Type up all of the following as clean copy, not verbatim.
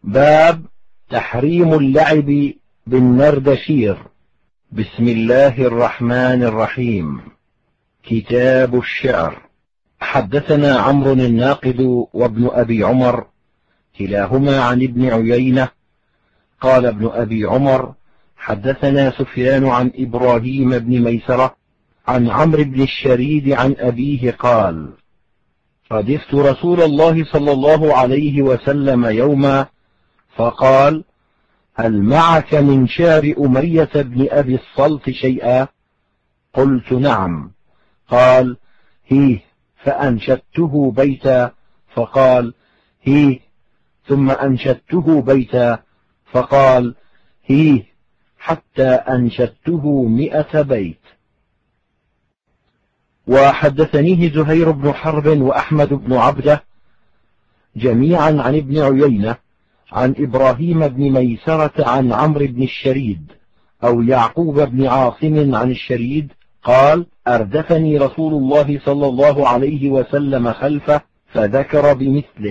باب تحريم اللعب بالنردشير. بسم الله الرحمن الرحيم. كتاب الشعر. حدثنا عمرو الناقد وابن أبي عمر كلاهما عن ابن عيينة قال ابن أبي عمر حدثنا سفيان عن إبراهيم بن ميسرة عن عمرو بن الشريد عن أبيه قال: ردفت رسول الله صلى الله عليه وسلم يوما فقال: هل معك من شعر أمية بن أبي الصلت شيئا؟ قلت: نعم. قال: هيه، فأنشدته بيتا، فقال: هيه، ثم أنشدته بيتا، فقال: هيه، حتى أنشدته 100 بيت. وحدثنيه زهير بن حرب وأحمد بن عبده جميعا عن ابن عيينة عن إبراهيم بن ميسرة عن عمرو بن الشريد أو يعقوب بن عاصم عن الشريد قال: أردفني رسول الله صلى الله عليه وسلم خلفه فذكر بمثله.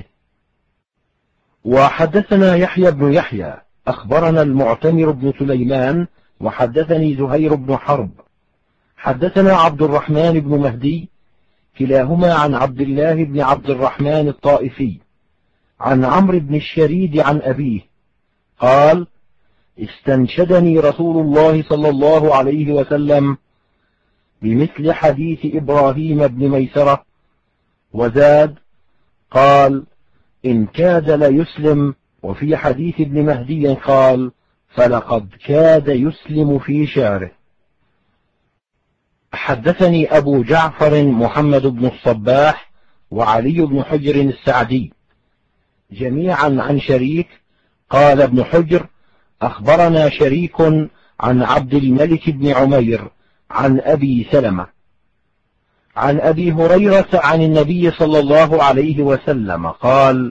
وحدثنا يحيى بن يحيى أخبرنا المعتمر بن سليمان وحدثني زهير بن حرب حدثنا عبد الرحمن بن مهدي كلاهما عن عبد الله بن عبد الرحمن الطائفي عن عمرو بن الشريد عن أبيه قال: استنشدني رسول الله صلى الله عليه وسلم بمثل حديث إبراهيم بن ميسرة، وزاد قال: إن كاد ليسلم. وفي حديث ابن مهدي قال: فلقد كاد يسلم في شعره. حدثني أبو جعفر محمد بن الصباح وعلي بن حجر السعدي جميعا عن شريك قال ابن حجر: أخبرنا شريك عن عبد الملك بن عمير عن أبي سلمة عن أبي هريرة عن النبي صلى الله عليه وسلم قال: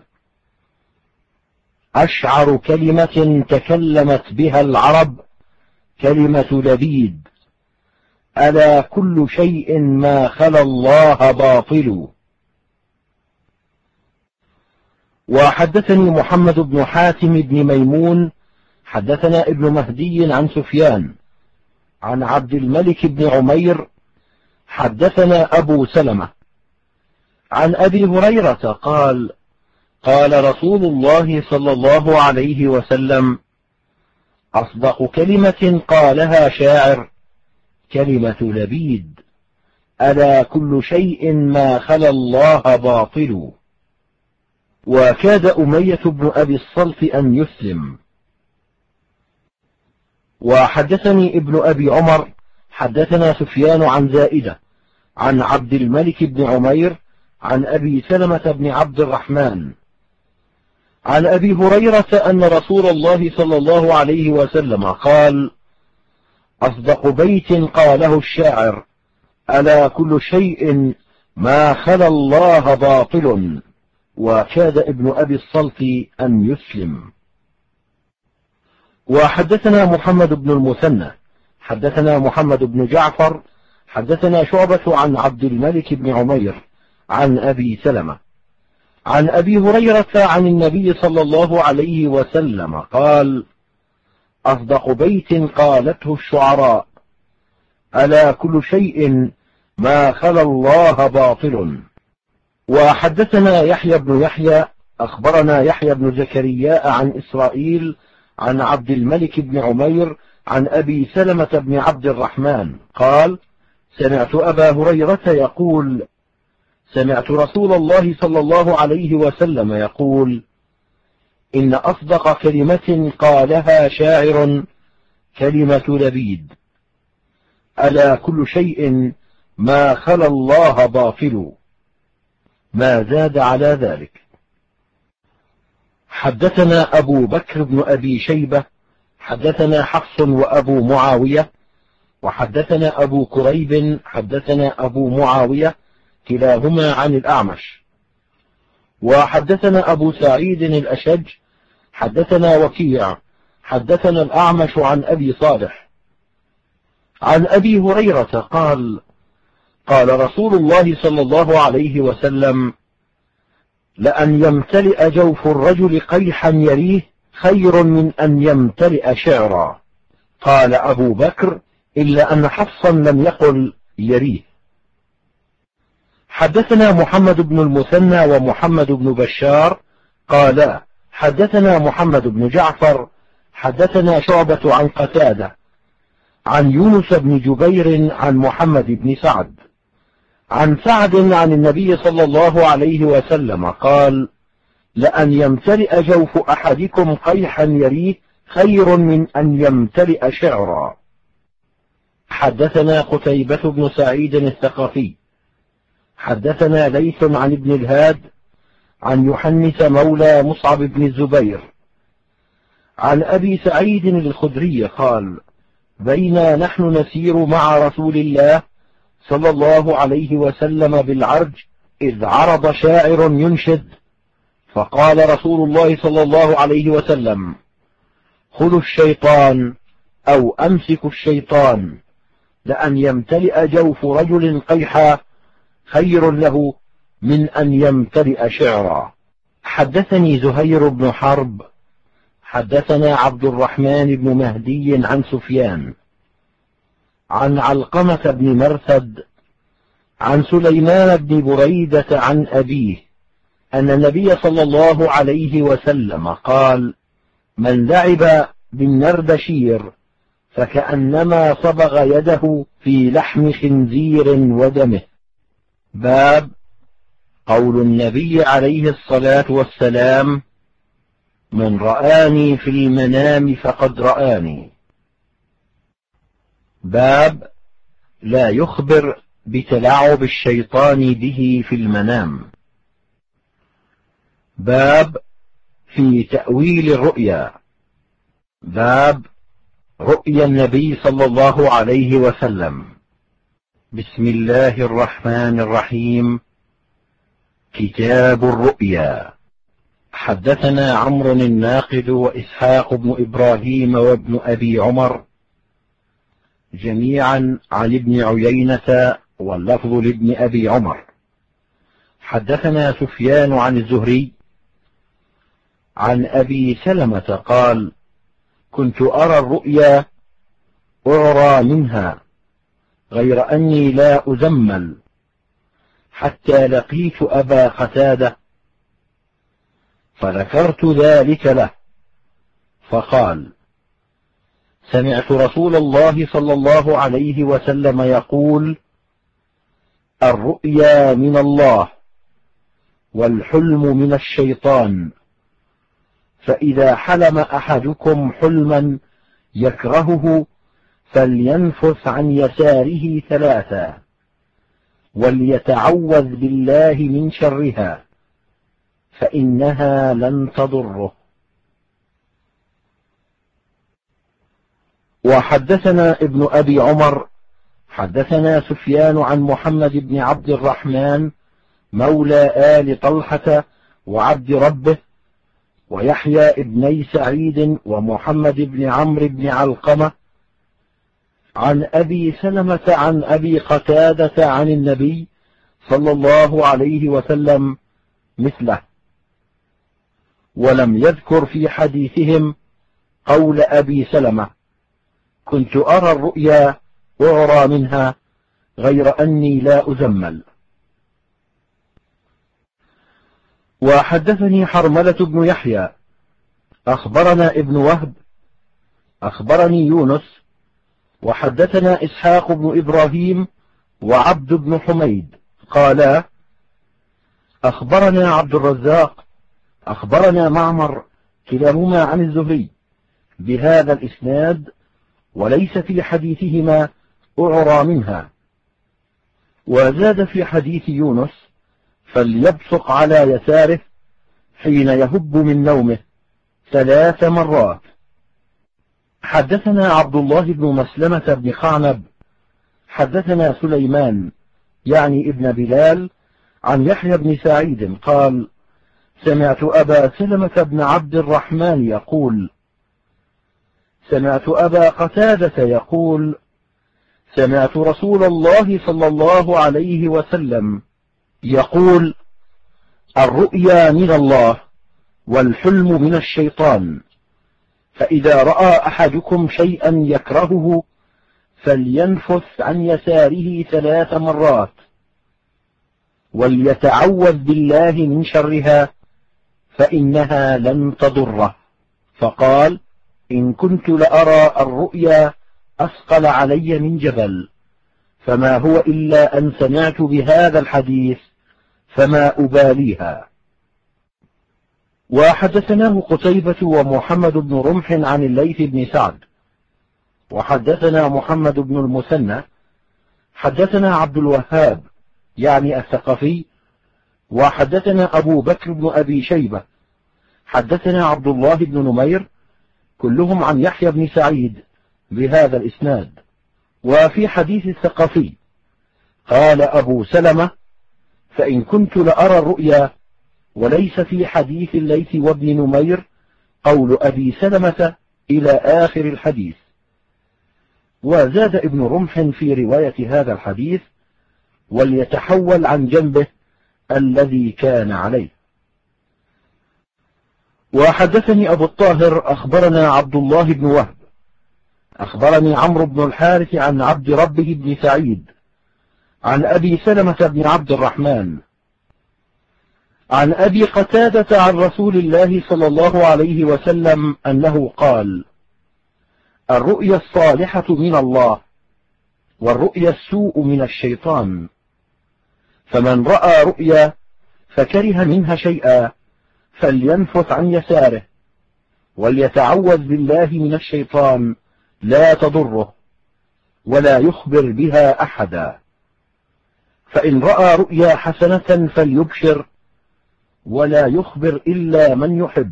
أشعر كلمة تكلمت بها العرب كلمة لبيد: ألا كل شيء ما خلا الله باطل. وحدثني محمد بن حاتم بن ميمون حدثنا ابن مهدي عن سفيان عن عبد الملك بن عمير حدثنا أبو سلمة عن أبي هريرة قال: قال رسول الله صلى الله عليه وسلم: أصدق كلمة قالها شاعر كلمة لبيد: ألا كل شيء ما خلا الله باطل. وكاد أمية بن أبي الصلت أن يسلم. وحدثني ابن أبي عمر حدثنا سفيان عن زائدة عن عبد الملك بن عمير عن أبي سلمة بن عبد الرحمن عن أبي هريرة أن رسول الله صلى الله عليه وسلم قال: أصدق بيت قاله الشاعر: ألا كل شيء ما خلا الله باطل. وكاد ابن أبي الصلت أن يسلم. وحدثنا محمد بن المثنى حدثنا محمد بن جعفر حدثنا شعبة عن عبد الملك بن عمير عن أبي سلمة عن أبي هريرة عن النبي صلى الله عليه وسلم قال: أصدق بيت قالته الشعراء: ألا كل شيء ما خلا الله باطل. وحدثنا يحيى بن يحيى أخبرنا يحيى بن زكريا عن إسرائيل عن عبد الملك بن عمير عن أبي سلمة بن عبد الرحمن قال: سمعت أبا هريرة يقول: سمعت رسول الله صلى الله عليه وسلم يقول: إن أصدق كلمة قالها شاعر كلمة لبيد: ألا كل شيء ما خلا الله باطل. ما زاد على ذلك. حدثنا أبو بكر بن أبي شيبة حدثنا حفص وأبو معاوية وحدثنا أبو كريب حدثنا أبو معاوية كلاهما عن الأعمش. وحدثنا أبو سعيد الأشج حدثنا وكيع حدثنا الأعمش عن أبي صالح عن أبي هريرة قال: قال رسول الله صلى الله عليه وسلم: لأن يمتلئ جوف الرجل قيحا يريه خير من أن يمتلئ شعرا. قال أبو بكر: إلا أن حفصا لم يقل يريه. حدثنا محمد بن المثنى ومحمد بن بشار قالا حدثنا محمد بن جعفر حدثنا شعبة عن قتادة عن يونس بن جبير عن محمد بن سعد عن سعد عن النبي صلى الله عليه وسلم قال: لأن يمتلئ جوف أحدكم قيحا يريه خير من أن يمتلئ شعرا. حدثنا قتيبة بن سعيد الثقفي حدثنا ليث عن ابن الهاد عن يحنث مولى مصعب بن الزبير عن أبي سعيد الخدري قال: بينا نحن نسير مع رسول الله صلى الله عليه وسلم بالعرج إذ عرض شاعر ينشد، فقال رسول الله صلى الله عليه وسلم: خذوا الشيطان أو أمسكوا الشيطان، لأن يمتلئ جوف رجل قيحا خير له من أن يمتلئ شعرا. حدثني زهير بن حرب حدثنا عبد الرحمن بن مهدي عن سفيان عن علقمة بن مرثد عن سليمان بن بريدة عن أبيه أن النبي صلى الله عليه وسلم قال: من لعب بالنردشير فكأنما صبغ يده في لحم خنزير ودمه. باب قول النبي عليه الصلاة والسلام: من رآني في المنام فقد رآني. باب لا يخبر بتلاعب الشيطان به في المنام. باب في تأويل الرؤيا. باب رؤيا النبي صلى الله عليه وسلم. بسم الله الرحمن الرحيم. كتاب الرؤيا. حدثنا عمرو الناقد وإسحاق بن إبراهيم وابن أبي عمر جميعا عن ابن عيينة واللفظ لابن أبي عمر. حدثنا سفيان عن الزهري عن أبي سلمة قال: كنت أرى الرؤيا أعرى منها غير أني لا أزمل، حتى لقيت أبا قتادة فذكرت ذلك له، فقال: سمعت رسول الله صلى الله عليه وسلم يقول: الرؤيا من الله والحلم من الشيطان، فإذا حلم أحدكم حلما يكرهه فلينفث عن يساره 3 وليتعوذ بالله من شرها فإنها لن تضره. وحدثنا ابن أبي عمر حدثنا سفيان عن محمد بن عبد الرحمن مولى آل طلحة وعبد ربه ويحيى ابني سعيد ومحمد بن عمرو بن علقمة عن أبي سلمة عن أبي قتادة عن النبي صلى الله عليه وسلم مثله، ولم يذكر في حديثهم قول أبي سلمة: كنت أرى الرؤيا أعرى منها غير أني لا أزمل. وحدثني حرملة بن يحيى أخبرنا ابن وهب أخبرني يونس وحدثنا إسحاق بن إبراهيم وعبد بن حميد قالا: أخبرنا عبد الرزاق أخبرنا معمر كلاهما عن الزهري بهذا الإسناد، وليس في حديثهما أعرى منها. وزاد في حديث يونس: فليبصق على يساره حين يهب من نومه 3 مرات. حدثنا عبد الله بن مسلمة بن قعنب حدثنا سليمان يعني ابن بلال عن يحيى بن سعيد قال: سمعت أبا سلمة بن عبد الرحمن يقول: سمعت أبا قتادة يقول: سمعت رسول الله صلى الله عليه وسلم يقول: الرؤيا من الله والحلم من الشيطان، فإذا رأى أحدكم شيئا يكرهه فلينفث عن يساره 3 مرات وليتعوذ بالله من شرها فإنها لن تضره. فقال: إن كنت لأرى الرؤيا أثقل علي من جبل، فما هو إلا أن سمعت بهذا الحديث فما أباليها. وحدثناه قتيبة ومحمد بن رمح عن الليث بن سعد وحدثنا محمد بن المثنى حدثنا عبد الوهاب يعني الثقفي وحدثنا أبو بكر بن أبي شيبة حدثنا عبد الله بن نمير كلهم عن يحيى بن سعيد بهذا الإسناد. وفي حديث الثقفي قال أبو سلمة: فإن كنت لأرى الرؤيا، وليس في حديث الليث وابن نمير قول أبي سلمة إلى آخر الحديث. وزاد ابن رمح في رواية هذا الحديث: وليتحول عن جنبه الذي كان عليه. وحدثني أبو الطاهر أخبرنا عبد الله بن وهب أخبرني عمرو بن الحارث عن عبد ربه بن سعيد عن أبي سلمة بن عبد الرحمن عن أبي قتادة عن رسول الله صلى الله عليه وسلم أنه قال: الرؤيا الصالحة من الله، والرؤيا السوء من الشيطان، فمن رأى رؤيا فكره منها شيئا فلينفث عن يساره وليتعوذ بالله من الشيطان لا تضره ولا يخبر بها أحدا، فإن رأى رؤيا حسنة فليبشر ولا يخبر إلا من يحب.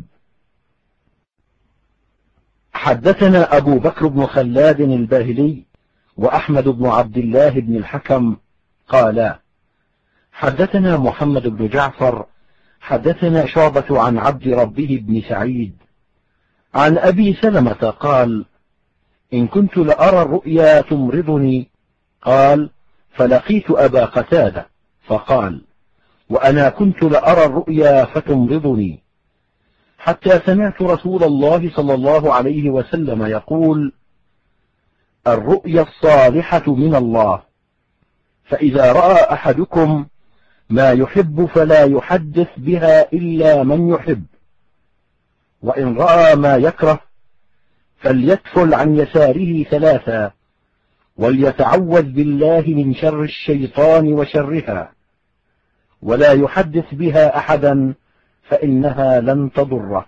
حدثنا أبو بكر بن خلاد الباهلي وأحمد بن عبد الله بن الحكم قالا: حدثنا محمد بن جعفر حدثنا شعبة عن عبد ربه بن سعيد عن أبي سلمة قال: إن كنت لأرى الرؤيا تمرضني. قال: فلقيت أبا قتادة فقال: وأنا كنت لأرى الرؤيا فتمرضني، حتى سمعت رسول الله صلى الله عليه وسلم يقول: الرؤيا الصالحة من الله، فإذا رأى أحدكم ما يحب فلا يحدث بها إلا من يحب، وإن رأى ما يكره فليتفل عن يساره 3 وليتعوذ بالله من شر الشيطان وشرها ولا يحدث بها أحدا فإنها لن تضره.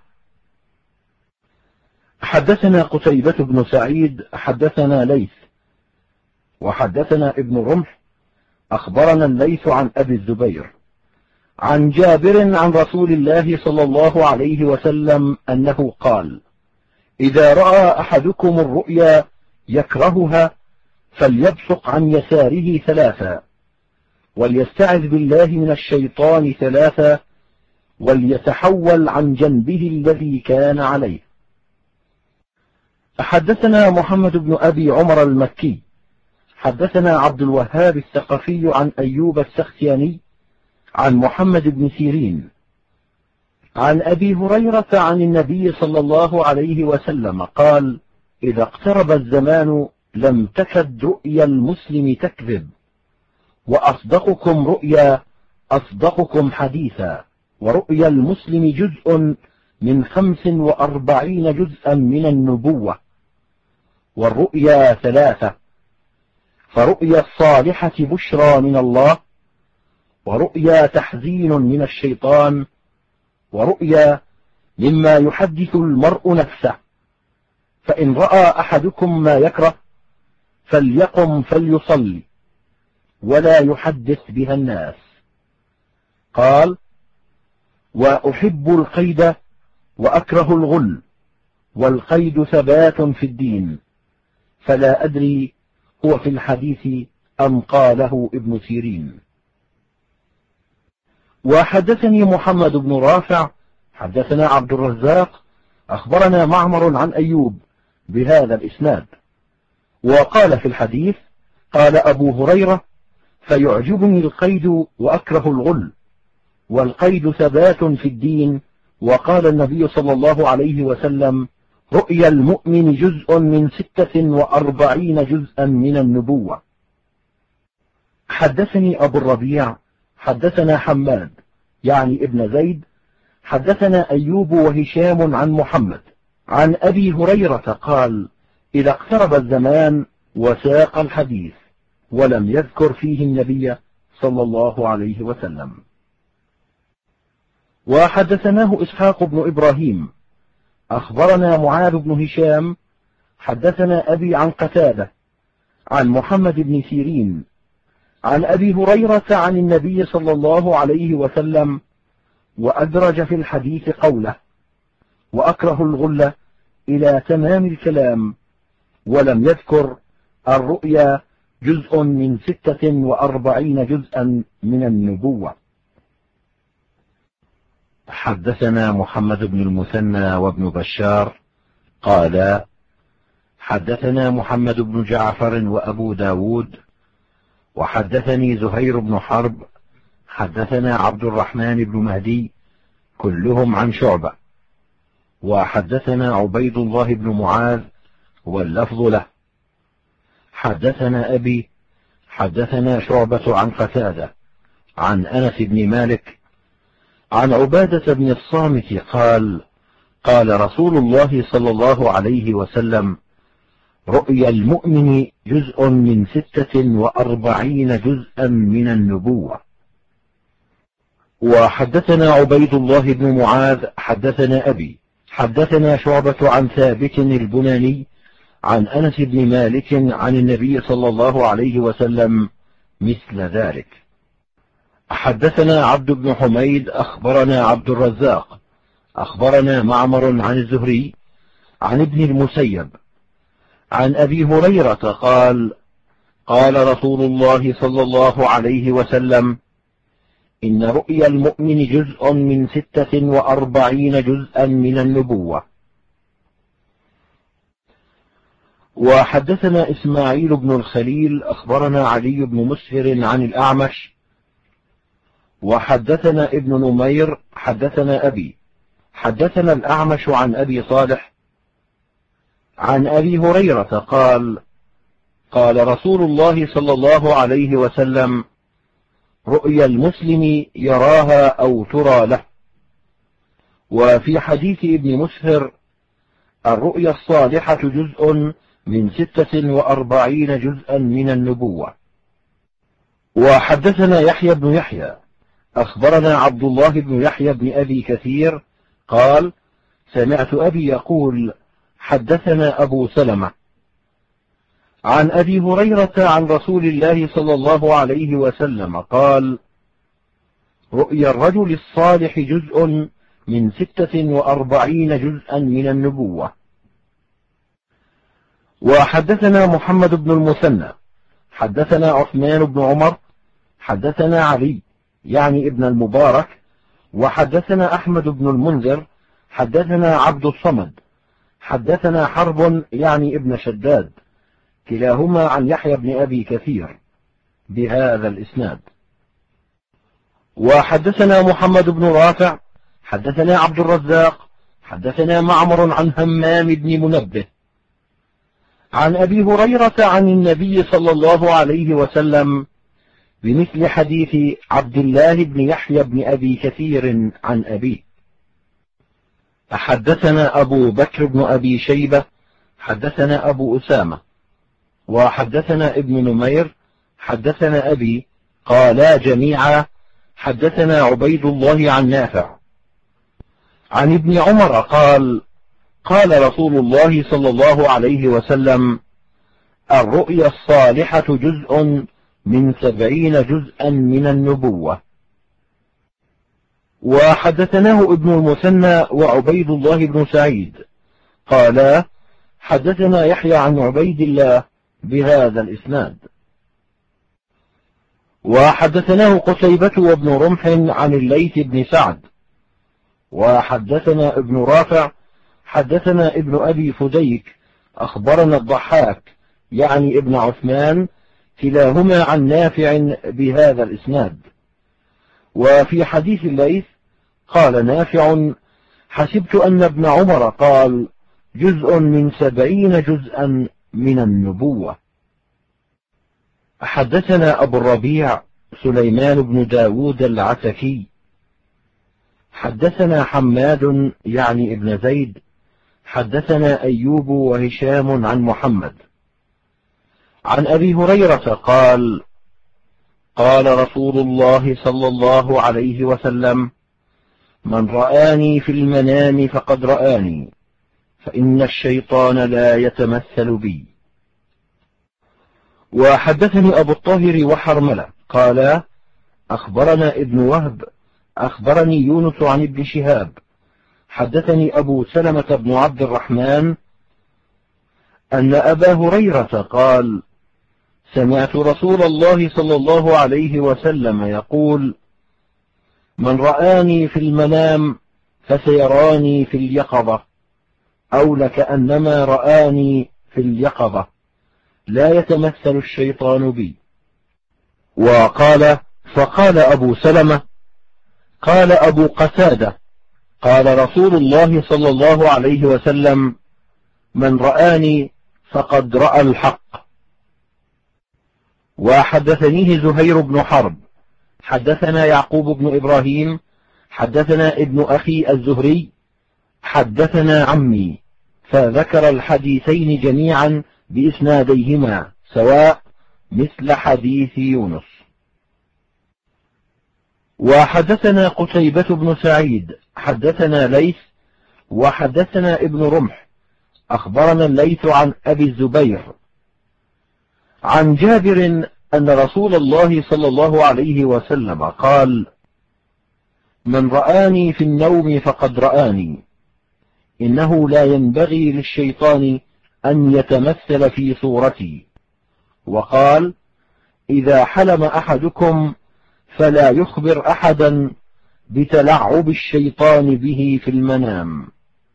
حدثنا قتيبة بن سعيد حدثنا ليث وحدثنا ابن رمح أخبرنا الليث عن أبي الزبير عن جابر عن رسول الله صلى الله عليه وسلم أنه قال: إذا رأى أحدكم الرؤيا يكرهها فليبصق عن يساره 3 وليستعذ بالله من الشيطان 3 وليتحول عن جنبه الذي كان عليه. حدثنا محمد بن أبي عمر المكي حدثنا عبد الوهاب الثقفي عن أيوب السختياني عن محمد بن سيرين عن أبي هريرة عن النبي صلى الله عليه وسلم قال: إذا اقترب الزمان لم تكد رؤيا المسلم تكذب، وأصدقكم رؤيا أصدقكم حديثا، ورؤيا المسلم جزء من 45 جزءا من النبوة، والرؤيا 3: فرؤيا الصالحة بشرى من الله، ورؤيا تحزين من الشيطان، ورؤيا مما يحدث المرء نفسه. فإن رأى أحدكم ما يكره فليقم فليصلي ولا يحدث بها الناس. قال: وأحب القيد وأكره الغل، والقيد ثبات في الدين، فلا أدري هو في الحديث أم قاله ابن سيرين. وحدثني محمد بن رافع حدثنا عبد الرزاق أخبرنا معمر عن أيوب بهذا الإسناد. وقال في الحديث: قال أبو هريرة: فيعجبني القيد وأكره الغل، والقيد ثبات في الدين. وقال النبي صلى الله عليه وسلم: رؤيا المؤمن جزء من 46 جزءا من النبوة. حدثني أبو الربيع حدثنا حماد يعني ابن زيد حدثنا أيوب وهشام عن محمد عن أبي هريرة قال: إذا اقترب الزمان وساق الحديث، ولم يذكر فيه النبي صلى الله عليه وسلم. وحدثناه إسحاق بن إبراهيم أخبرنا معاذ بن هشام حدثنا أبي عن قتادة عن محمد بن سيرين عن أبي هريرة عن النبي صلى الله عليه وسلم، وأدرج في الحديث قوله: وأكره الغل إلى تمام الكلام، ولم يذكر الرؤيا جزء من 46 جزءا من النبوة. حدثنا محمد بن المثنى وابن بشار قالا: حدثنا محمد بن جعفر وأبو داود، وحدثني زهير بن حرب حدثنا عبد الرحمن بن مهدي كلهم عن شعبة، وحدثنا عبيد الله بن معاذ واللفظ له. حدثنا أبي حدثنا شعبة عن قتادة عن أنس بن مالك عن عبادة بن الصامت قال: قال رسول الله صلى الله عليه وسلم: رؤيا المؤمن جزء من 46 جزءا من النبوة. وحدثنا عبيد الله بن معاذ حدثنا أبي حدثنا شعبة عن ثابت البناني عن أنس بن مالك عن النبي صلى الله عليه وسلم مثل ذلك. حدثنا عبد بن حميد أخبرنا عبد الرزاق أخبرنا معمر عن الزهري عن ابن المسيب عن أبي هريرة قال: قال رسول الله صلى الله عليه وسلم: إن رؤيا المؤمن جزء من 46 جزءا من النبوة. وحدثنا إسماعيل بن الخليل أخبرنا علي بن مسهر عن الأعمش، وحدثنا ابن نمير حدثنا أبي حدثنا الأعمش عن أبي صالح عن أبي هريرة قال: قال رسول الله صلى الله عليه وسلم: رؤيا المسلم يراها أو ترى له. وفي حديث ابن مسهر: الرؤيا الصالحة جزء من 46 جزءا من النبوة. وحدثنا يحيى بن يحيى أخبرنا عبد الله بن يحيى بن أبي كثير قال: سمعت أبي يقول: حدثنا أبو سلمة عن أبي هريرة عن رسول الله صلى الله عليه وسلم قال: رؤيا الرجل الصالح جزء من 46 جزءا من النبوة. وحدثنا محمد بن المثنى حدثنا عثمان بن عمر حدثنا علي يعني ابن المبارك، وحدثنا أحمد بن المنذر حدثنا عبد الصمد حدثنا حرب يعني ابن شداد، كلاهما عن يحيى بن أبي كثير بهذا الإسناد. وحدثنا محمد بن رافع حدثنا عبد الرزاق حدثنا معمر عن همام بن منبه عن أبي هريرة عن النبي صلى الله عليه وسلم بمثل حديث عبد الله بن يحيى بن أبي كثير عن أبيه. حدثنا أبو بكر بن أبي شيبة حدثنا أبو أسامة وحدثنا ابن نمير حدثنا أبي قالا جميعا حدثنا عبيد الله عن نافع عن ابن عمر قال: قال رسول الله صلى الله عليه وسلم: الرؤيا الصالحة جزء من 70 جزءا من النبوة. وحدثناه ابن المثنى وعبيد الله بن سعيد قالا: حدثنا يحيى عن عبيد الله بهذا الإسناد. وحدثناه قتيبة وابن رمح عن الليث بن سعد. وحدثنا ابن رافع حدثنا ابن أبي فديك أخبرنا الضحاك يعني ابن عثمان، كلاهما عن نافع بهذا الإسناد. وفي حديث الليث قال نافع: حسبت أن ابن عمر قال: جزء من 70 جزءا من النبوة. حدثنا أبو الربيع سليمان بن داود العتكي حدثنا حماد يعني ابن زيد حدثنا أيوب وهشام عن محمد عن أبي هريرة قال: قال رسول الله صلى الله عليه وسلم: من رآني في المنام فقد رآني، فإن الشيطان لا يتمثل بي. وحدثني أبو الطاهر وحرملة قال: أخبرنا ابن وهب أخبرني يونس عن ابن شهاب حدثني أبو سلمة بن عبد الرحمن أن أبا هريرة قال: سمعت رسول الله صلى الله عليه وسلم يقول: من رآني في المنام فسيراني في اليقظة، أو لكأنما رآني في اليقظة، لا يتمثل الشيطان بي. وقال: فقال أبو سلمة: قال أبو قتادة: قال رسول الله صلى الله عليه وسلم: من رآني فقد رأى الحق. وحدثنيه زهير بن حرب حدثنا يعقوب بن إبراهيم حدثنا ابن أخي الزهري حدثنا عمي، فذكر الحديثين جميعا بإسناديهما سواء مثل حديث يونس. وحدثنا قتيبة بن سعيد حدثنا ليث وحدثنا ابن رمح أخبرنا الليث عن أبي الزبير عن جابر أن رسول الله صلى الله عليه وسلم قال: من رآني في النوم فقد رآني، إنه لا ينبغي للشيطان أن يتمثل في صورتي. وقال: إذا حلم أحدكم فلا يخبر أحدا بتلعب الشيطان به في المنام.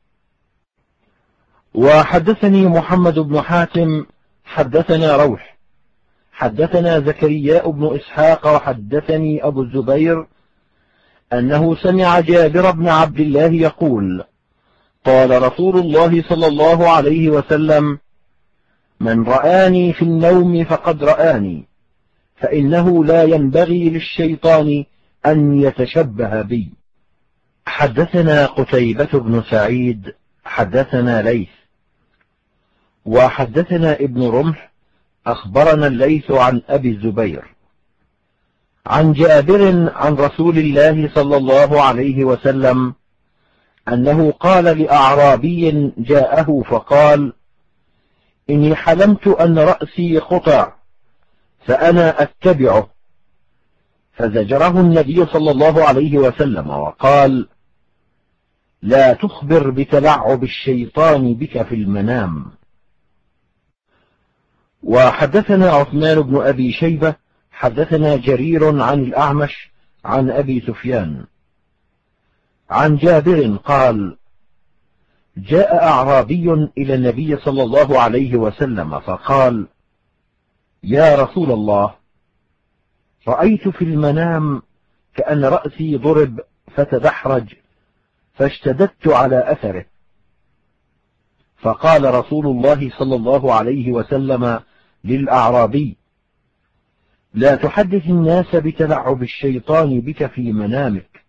وحدثني محمد بن حاتم حدثنا روح حدثنا زكرياء بن إسحاق وحدثني أبو الزبير أنه سمع جابر بن عبد الله يقول: قال رسول الله صلى الله عليه وسلم: من رآني في النوم فقد رآني، فإنه لا ينبغي للشيطان أن يتشبه بي. حدثنا قتيبة بن سعيد حدثنا ليث وحدثنا ابن رمح أخبرنا الليث عن أبي الزبير عن جابر عن رسول الله صلى الله عليه وسلم أنه قال لأعرابي جاءه فقال: إني حلمت أن رأسي قطع فأنا أتبعه، فزجره النبي صلى الله عليه وسلم وقال: لا تخبر بتلعب الشيطان بك في المنام. وحدثنا عثمان بن أبي شيبة حدثنا جرير عن الأعمش عن أبي سفيان عن جابر قال: جاء أعرابي إلى النبي صلى الله عليه وسلم فقال: يا رسول الله، رأيت في المنام كأن رأسي ضرب فتدحرج، فاشتددت على أثره. فقال رسول الله صلى الله عليه وسلم للأعرابي: لا تحدث الناس بتلعب الشيطان بك في منامك.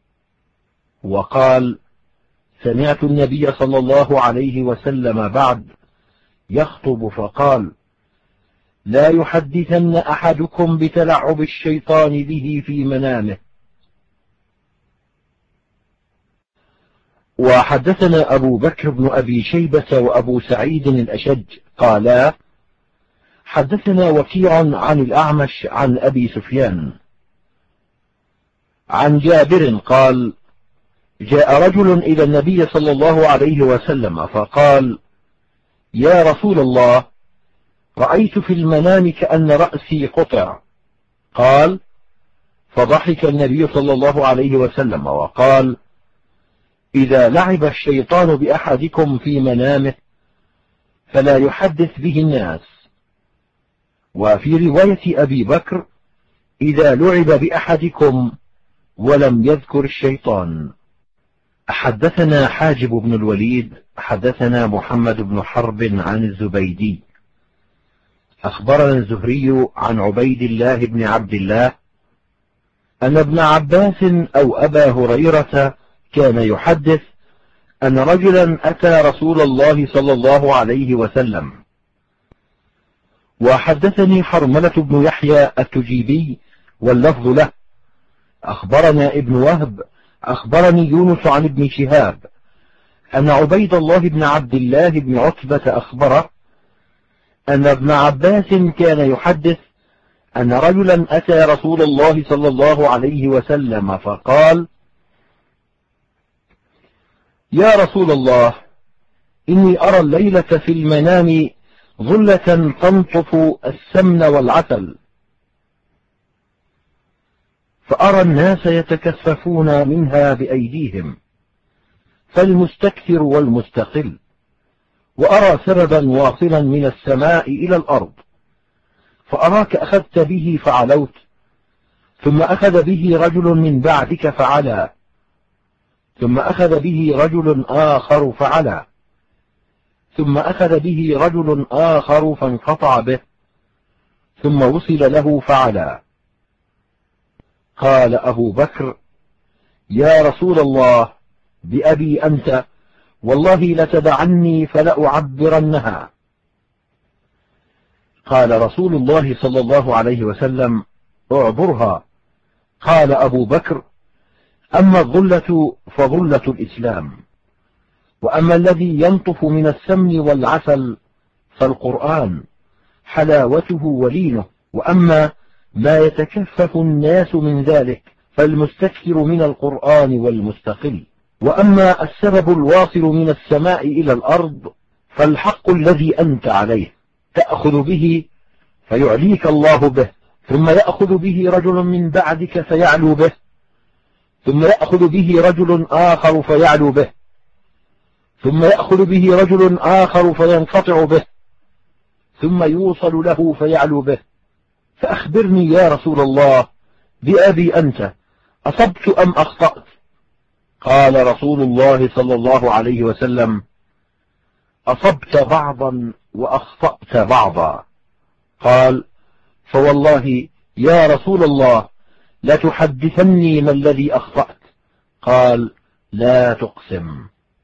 وقال: سمعت النبي صلى الله عليه وسلم بعد يخطب فقال: لا يحدثن أحدكم بتلعب الشيطان به في منامه. وحدثنا أبو بكر بن أبي شيبة وأبو سعيد الأشج قالا: حدثنا وكيع عن الأعمش عن أبي سفيان عن جابر قال: جاء رجل إلى النبي صلى الله عليه وسلم فقال: يا رسول الله، رأيت في المنام كأن رأسي قطع. قال: فضحك النبي صلى الله عليه وسلم وقال: إذا لعب الشيطان بأحدكم في منامه فلا يحدث به الناس. وفي رواية أبي بكر: إذا لعب بأحدكم ولم يذكر الشيطان. حدثنا حاجب بن الوليد حدثنا محمد بن حرب عن الزبيدي أخبرنا الزهري عن عبيد الله بن عبد الله أن ابن عباس أو أبا هريرة كان يحدث أن رجلا أتى رسول الله صلى الله عليه وسلم. وحدثني حرملة بن يحيى التجيبي واللفظ له أخبرنا ابن وهب أخبرني يونس عن ابن شهاب أن عبيد الله بن عبد الله بن عتبة أخبره أن ابن عباس كان يحدث أن رجلا أتى رسول الله صلى الله عليه وسلم فقال: يا رسول الله، إني أرى الليلة في المنام ظلة تنطف السمن والعسل، فأرى الناس يتكففون منها بأيديهم، فالمستكثر والمستقل، وأرى سربا واصلا من السماء إلى الأرض، فأراك أخذت به فعلوت، ثم أخذ به رجل من بعدك فعلا، ثم أخذ به رجل آخر فعلا، ثم أخذ به رجل آخر فانقطع به، ثم وصل له فعلا. قال أبو بكر: يا رسول الله، بأبي أنت، والله لتدعني فلأعبرنها. قال رسول الله صلى الله عليه وسلم: اعبرها. قال أبو بكر: أما الظلة فظلة الإسلام، وأما الذي ينطف من السمن والعسل فالقرآن حلاوته ولينه، وأما ما يتكفف الناس من ذلك فالمستكثر من القرآن والمستقل، وأما السبب الواصل من السماء إلى الأرض فالحق الذي أنت عليه، تأخذ به فيعليك الله به، ثم يأخذ به رجل من بعدك فيعلو به، ثم يأخذ به رجل آخر فيعلو به، ثم يأخذ به رجل آخر فينقطع به، ثم يوصل له فيعلو به. فأخبرني يا رسول الله، بأبي أنت، أصبت أم أخطأت؟ قال رسول الله صلى الله عليه وسلم: أصبت بعضا وأخطأت بعضا. قال: فوالله يا رسول الله لا تحدثني ما الذي أخطأت. قال: لا تقسم.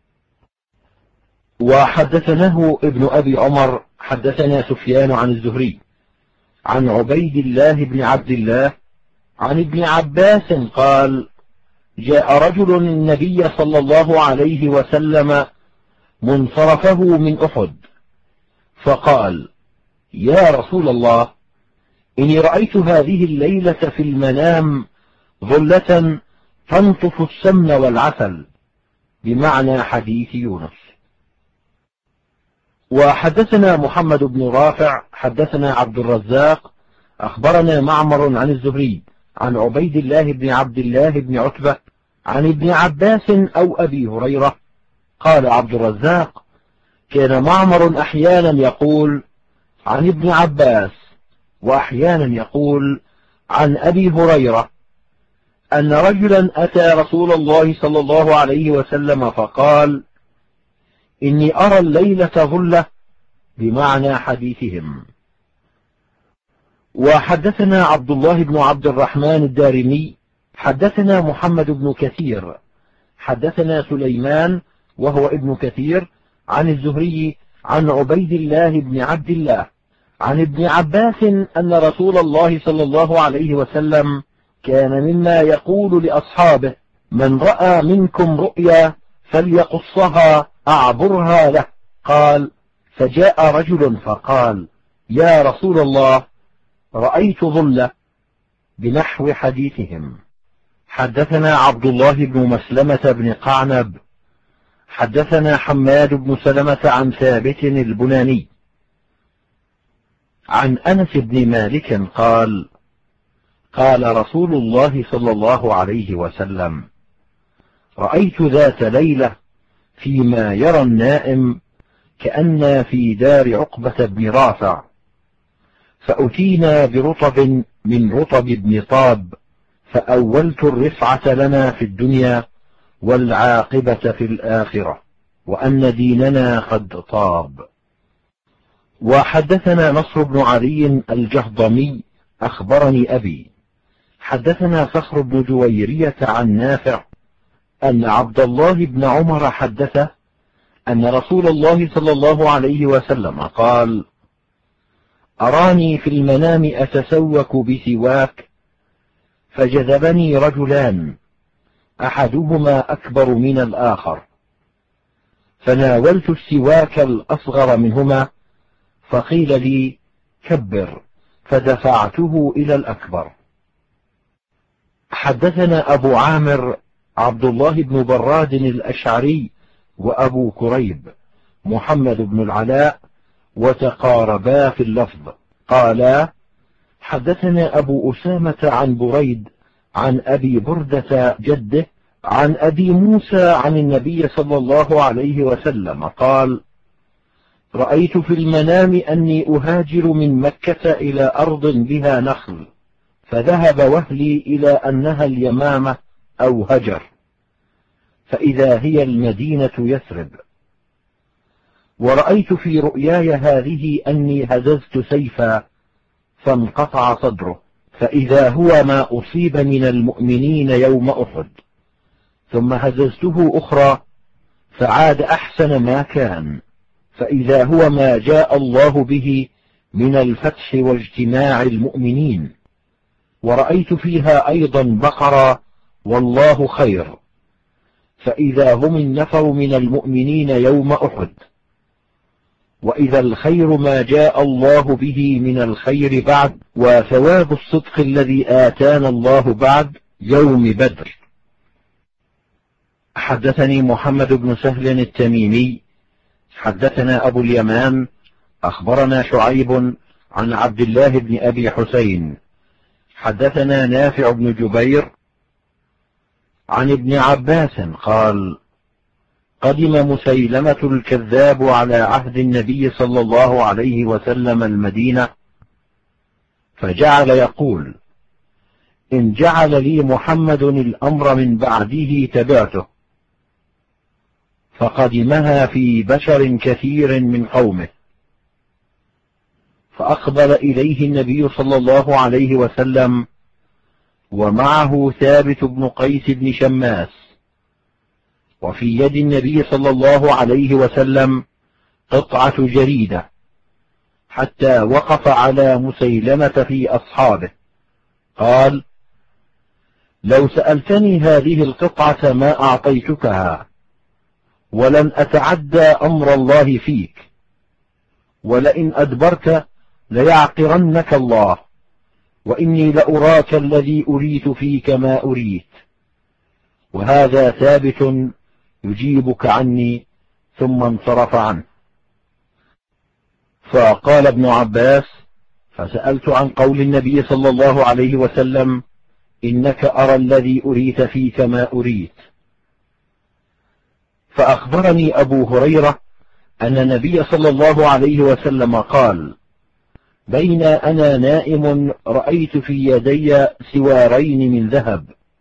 وحدثناه ابن أبي عمر حدثنا سفيان عن الزهري عن عبيد الله بن عبد الله عن ابن عباس قال: جاء رجل النبي صلى الله عليه وسلم منصرفه من أحد، فقال: يا رسول الله، إني رأيت هذه الليلة في المنام ظلة تنطف السمن والعسل، بمعنى حديث يونس. وحدثنا محمد بن رافع حدثنا عبد الرزاق أخبرنا معمر عن الزهري عن عبيد الله بن عبد الله بن عتبة عن ابن عباس أو أبي هريرة. قال عبد الرزاق: كان معمر أحيانا يقول عن ابن عباس، وأحيانا يقول عن أبي هريرة، أن رجلا أتى رسول الله صلى الله عليه وسلم فقال: إني أرى الليلة ظلة، بمعنى حديثهم. وحدثنا عبد الله بن عبد الرحمن الدارمي حدثنا محمد بن كثير حدثنا سليمان وهو ابن كثير عن الزهري عن عبيد الله بن عبد الله عن ابن عباس أن رسول الله صلى الله عليه وسلم كان مما يقول لأصحابه: من رأى منكم رؤيا فليقصها أعبرها له. قال: فجاء رجل فقال: يا رسول الله، رأيت ظلة، بنحو حديثهم. حدثنا عبد الله بن مسلمة بن قعنب حدثنا حماد بن سلمة عن ثابت البناني عن أنس بن مالك قال: قال رسول الله صلى الله عليه وسلم: رأيت ذات ليلة فيما يرى النائم كأن في دار عقبة بن رافع، فأتينا برطب من رطب ابن طاب، فأولت الرفعة لنا في الدنيا والعاقبة في الآخرة. وأن ديننا قد طاب. وحدثنا نصر بن علي الجهضمي أخبرني أبي حدثنا صخر بن جويرية عن نافع أن عبد الله بن عمر حدثه أن رسول الله صلى الله عليه وسلم قال: أراني في المنام أتسوك بسواك، فجذبني رجلان أحدهما أكبر من الآخر، فناولت السواك الأصغر منهما، فقيل لي: كبر، فدفعته إلى الأكبر. حدثنا أبو عامر عبد الله بن براد الأشعري وأبو كريب محمد بن العلاء، وتقاربا في اللفظ، قالا: حدثنا أبو أسامة عن بريد عن أبي بردة جده عن أبي موسى عن النبي صلى الله عليه وسلم قال: رأيت في المنام أني أهاجر من مكة إلى أرض بها نخل، فذهب وهلي إلى أنها اليمامة أو هجر، فإذا هي المدينة يثرب. ورأيت في رؤياي هذه أني هززت سيفا فانقطع صدره، فإذا هو ما أصيب من المؤمنين يوم أحد، ثم هززته أخرى فعاد أحسن ما كان، فإذا هو ما جاء الله به من الفتح واجتماع المؤمنين. ورأيت فيها أيضا بقرة والله خير، فإذا هم النفر من المؤمنين يوم أحد، وإذا الخير ما جاء الله به من الخير بعد، وثواب الصدق الذي آتانا الله بعد يوم بدر. حدثني محمد بن سهل التميمي حدثنا أبو اليمان أخبرنا شعيب عن عبد الله بن أبي حسين حدثنا نافع بن جبير عن ابن عباس قال: قدم مسيلمة الكذاب على عهد النبي صلى الله عليه وسلم المدينة، فجعل يقول: إن جعل لي محمد الأمر من بعده تبعته. فقدمها في بشر كثير من قومه، فأقبل إليه النبي صلى الله عليه وسلم ومعه ثابت بن قيس بن شماس، وفي يد النبي صلى الله عليه وسلم قطعة جريدة، حتى وقف على مسيلمة في أصحابه قال: لو سألتني هذه القطعة ما أعطيتكها، ولن أتعدى أمر الله فيك، ولئن أدبرت ليعقرنك الله، وإني لأراك الذي أريت فيك ما أريت، وهذا ثابت يجيبك عني. ثم انصرف عنه. فقال ابن عباس: فسألت عن قول النبي صلى الله عليه وسلم: إنك أرى الذي أريت فيك ما أريت. فأخبرني أبو هريرة أن النبي صلى الله عليه وسلم قال: بين أنا نائم رأيت في يدي سوارين من ذهب،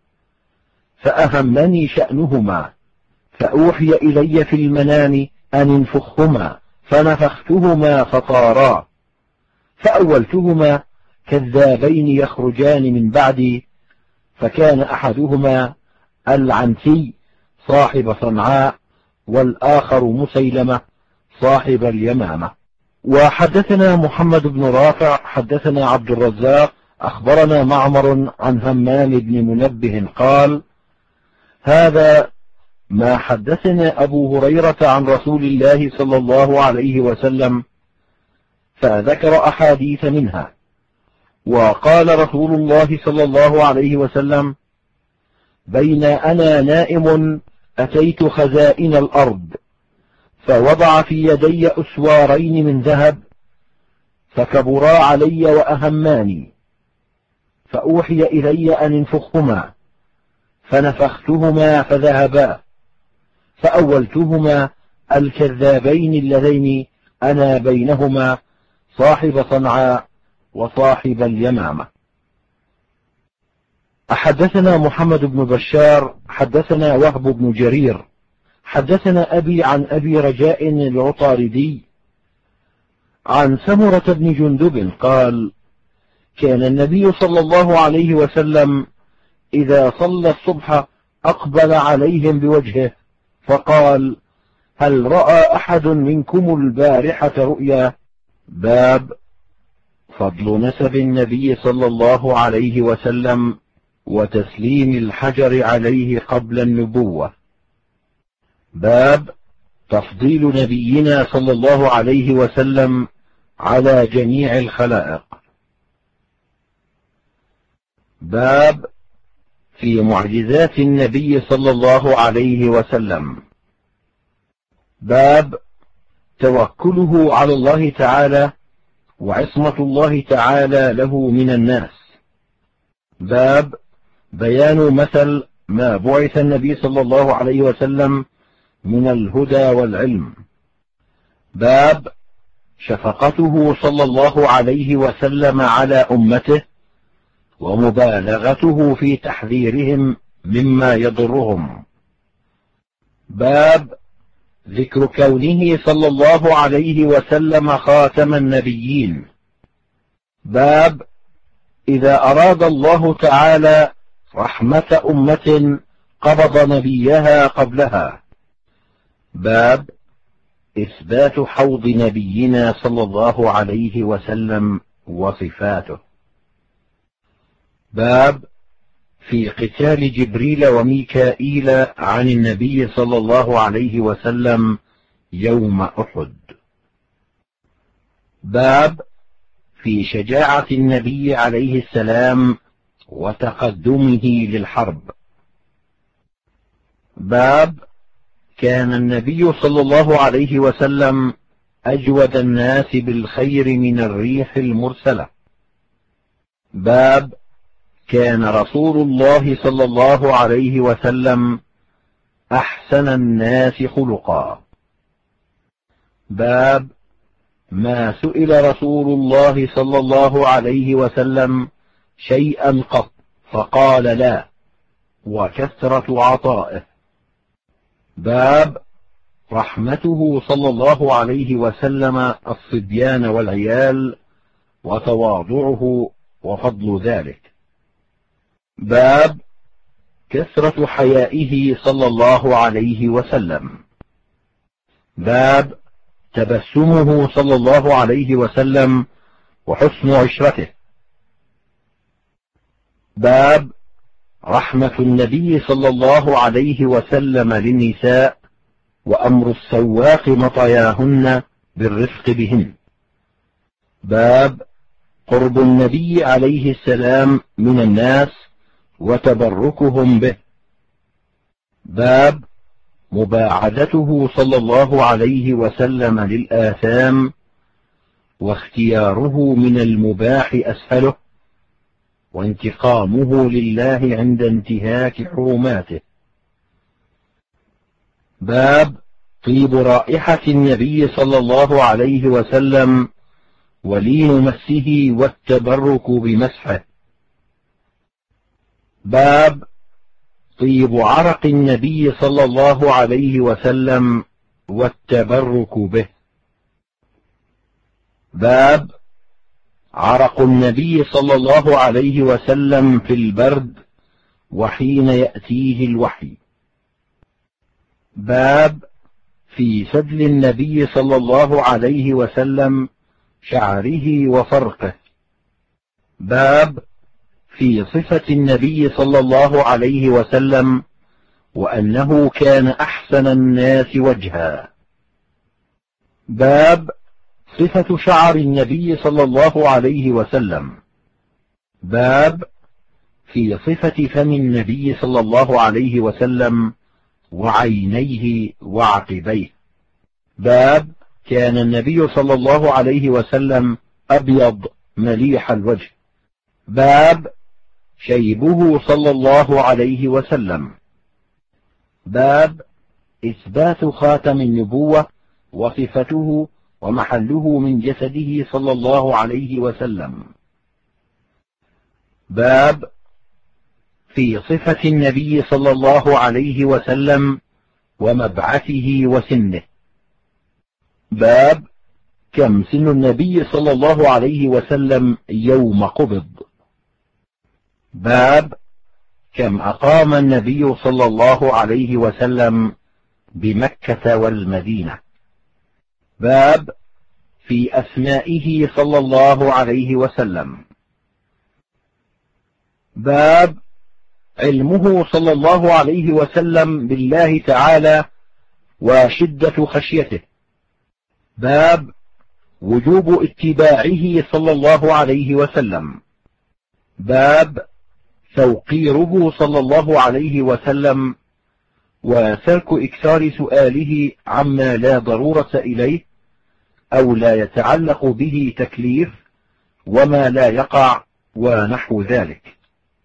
فأهمني شأنهما، فأوحي إلي في المنام أن انفخهما، فنفختهما فطارا، فأولتهما كذابين يخرجان من بعدي، فكان أحدهما العنسي صاحب صنعاء، والآخر مسيلمة صاحب اليمامة. وحدثنا محمد بن رافع حدثنا عبد الرزاق أخبرنا معمر عن همام بن منبه قال: هذا ما حدثنا أبو هريرة عن رسول الله صلى الله عليه وسلم، فذكر أحاديث منها. وقال رسول الله صلى الله عليه وسلم: بين أنا نائم أتيت خزائن الأرض، فوضع في يدي أسوارين من ذهب، فكبرا علي وأهماني، فأوحي إلي أن انفخهما، فنفختهما فذهبا، فأولتهما الكذابين اللذين أنا بينهما صاحب صنعاء وصاحب اليمامة. حدثنا محمد بن بشار حدثنا وهب بن جرير حدثنا أبي عن أبي رجاء العطاردي عن سمرة بن جندب قال: كان النبي صلى الله عليه وسلم إذا صلى الصبح أقبل عليهم بوجهه فقال: هل رأى أحد منكم البارحة رؤيا؟ باب فضل نسب النبي صلى الله عليه وسلم وتسليم الحجر عليه قبل النبوة. باب تفضيل نبينا صلى الله عليه وسلم على جميع الخلائق. باب في معجزات النبي صلى الله عليه وسلم. باب توكله على الله تعالى وعصمة الله تعالى له من الناس. باب بيان مثل ما بعث النبي صلى الله عليه وسلم من الهدى والعلم. باب شفقته صلى الله عليه وسلم على أمته ومبالغته في تحذيرهم مما يضرهم. باب ذكر كونه صلى الله عليه وسلم خاتم النبيين. باب إذا أراد الله تعالى رحمة أمة قبض نبيها قبلها. باب إثبات حوض نبينا صلى الله عليه وسلم وصفاته. باب في قتال جبريل وميكائيل عن النبي صلى الله عليه وسلم يوم أحد. باب في شجاعة النبي عليه السلام وتقدمه للحرب. باب كان النبي صلى الله عليه وسلم أجود الناس بالخير من الريح المرسلة. باب كان رسول الله صلى الله عليه وسلم أحسن الناس خلقا. باب ما سئل رسول الله صلى الله عليه وسلم شيئا قط فقال لا، وكثرة عطائه. باب رحمته صلى الله عليه وسلم الصبيان والعيال وتواضعه وفضل ذلك. باب كثرة حيائه صلى الله عليه وسلم. باب تبسمه صلى الله عليه وسلم وحسن عشرته. باب رحمة النبي صلى الله عليه وسلم للنساء وأمر السواق مطياهن بالرفق بهن. باب قرب النبي عليه السلام من الناس وتبركهم به. باب مباعدته صلى الله عليه وسلم للآثام واختياره من المباح أسهله وانتقامه لله عند انتهاك حرماته. باب طيب رائحة النبي صلى الله عليه وسلم ولين مسه والتبرك بمسحه. باب طيب عرق النبي صلى الله عليه وسلم والتبرك به. باب عرق النبي صلى الله عليه وسلم في البرد وحين يأتيه الوحي. باب في سدل النبي صلى الله عليه وسلم شعره وفرقه. باب في صفة النبي صلى الله عليه وسلم وأنه كان أحسن الناس وجها. باب صفة شعر النبي صلى الله عليه وسلم. باب في صفة فم النبي صلى الله عليه وسلم وعينيه وعقبيه. باب كان النبي صلى الله عليه وسلم أبيض مليح الوجه. باب شيبه صلى الله عليه وسلم. باب إثبات خاتم النبوة وصفته ومحله من جسده صلى الله عليه وسلم. باب في صفة النبي صلى الله عليه وسلم ومبعثه وسنه. باب كم سن النبي صلى الله عليه وسلم يوم قبض. باب كم أقام النبي صلى الله عليه وسلم بمكة والمدينة. باب في أسمائه صلى الله عليه وسلم. باب علمه صلى الله عليه وسلم بالله تعالى وشدة خشيته. باب وجوب اتباعه صلى الله عليه وسلم. باب توقيره صلى الله عليه وسلم وترك إكثار سؤاله عما لا ضرورة إليه أو لا يتعلق به تكليف وما لا يقع ونحو ذلك.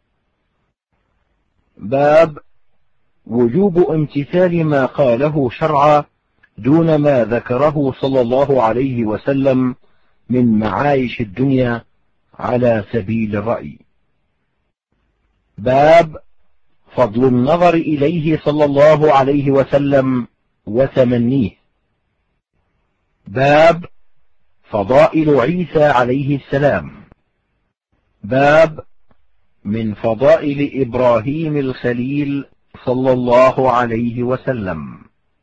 باب وجوب امتثال ما قاله شرعا دون ما ذكره صلى الله عليه وسلم من معايش الدنيا على سبيل الرأي. باب فضل النظر إليه صلى الله عليه وسلم وتمنيه. باب فضائل عيسى عليه السلام. باب من فضائل إبراهيم الخليل صلى الله عليه وسلم.